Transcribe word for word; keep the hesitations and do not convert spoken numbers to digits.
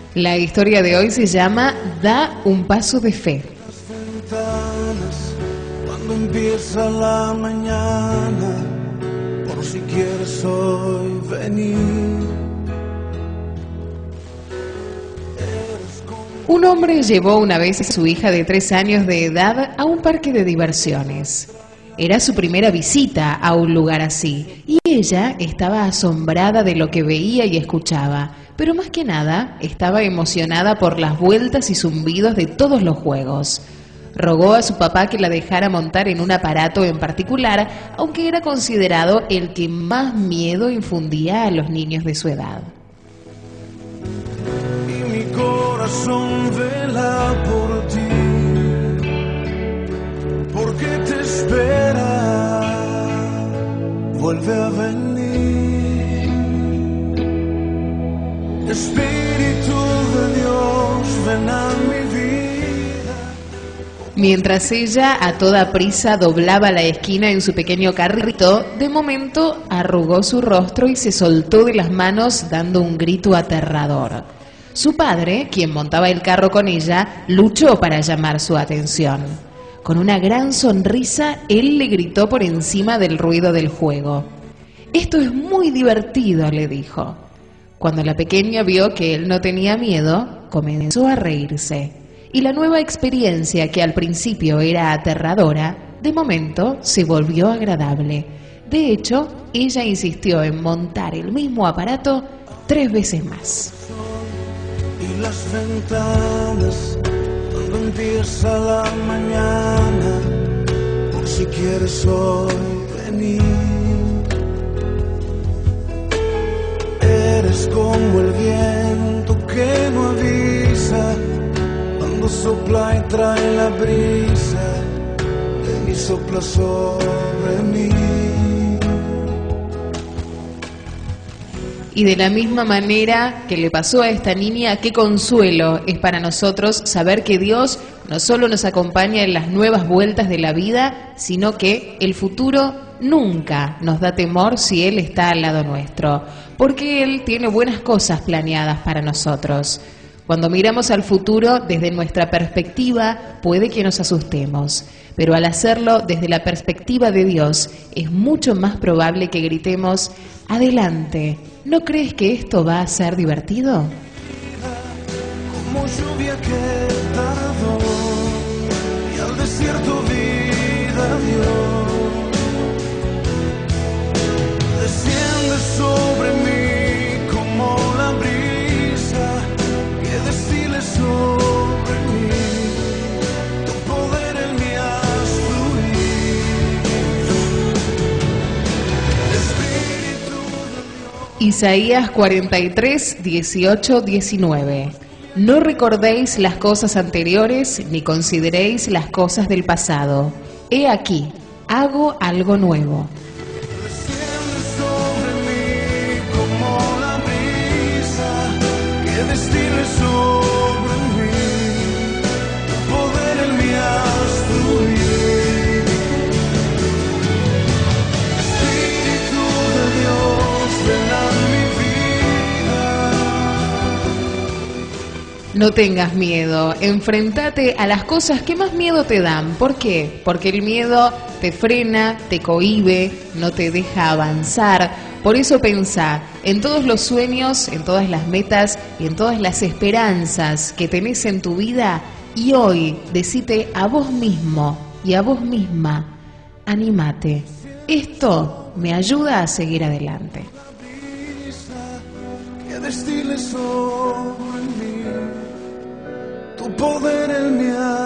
La historia de hoy se llama Da un paso de fe. Las ventanas, cuando empieza la mañana, por si quieres hoy venir. Un hombre llevó una vez a su hija de tres años de edad a un parque de diversiones. Era su primera visita a un lugar así, y ella estaba asombrada de lo que veía y escuchaba, pero más que nada estaba emocionada por las vueltas y zumbidos de todos los juegos. Rogó a su papá que la dejara montar en un aparato en particular, aunque era considerado el que más miedo infundía a los niños de su edad. Y mi corazón vela por ti, porque te espera, vuelve a venir. Espíritu de Dios, ven a mi vida. Mientras ella a toda prisa doblaba la esquina en su pequeño carrito, de momento arrugó su rostro y se soltó de las manos dando un grito aterrador. Su padre, quien montaba el carro con ella, luchó para llamar su atención. Con una gran sonrisa, él le gritó por encima del ruido del juego. «Esto es muy divertido», le dijo. Cuando la pequeña vio que él no tenía miedo, comenzó a reírse. Y la nueva experiencia, que al principio era aterradora, de momento se volvió agradable. De hecho, ella insistió en montar el mismo aparato tres veces más. Y las ventanas, cuando empieza la mañana, por si quieres hoy venir. Eres como el viento que no avisa, cuando sopla y trae la brisa, ven y sopla sobre mí. Y de la misma manera que le pasó a esta niña, qué consuelo es para nosotros saber que Dios no solo nos acompaña en las nuevas vueltas de la vida, sino que el futuro nunca nos da temor si Él está al lado nuestro, porque Él tiene buenas cosas planeadas para nosotros. Cuando miramos al futuro desde nuestra perspectiva, puede que nos asustemos, pero al hacerlo desde la perspectiva de Dios, es mucho más probable que gritemos: «Adelante, ¿no crees que esto va a ser divertido?». Como lluvia que tardó y al desierto vida dio, desciende sobre mí como la brisa que destile sobre mí, tu poder en mí haz fluir. Espíritu de Dios. Isaías cuarenta y tres, dieciocho, diecinueve. No recordéis las cosas anteriores, ni consideréis las cosas del pasado. He aquí, hago algo nuevo. Desciende sobre mí como la brisa que destile sobre mí, tu poder en mí haz fluir. Espíritu de Dios, ven a mi vida. No tengas miedo, enfréntate a las cosas que más miedo te dan. ¿Por qué? Porque el miedo te frena, te cohíbe, no te deja avanzar. Por eso pensá en todos los sueños, en todas las metas y en todas las esperanzas que tenés en tu vida, y hoy decite a vos mismo y a vos misma: anímate. Esto me ayuda a seguir adelante. Que destile sobre mí, tu poder en mí.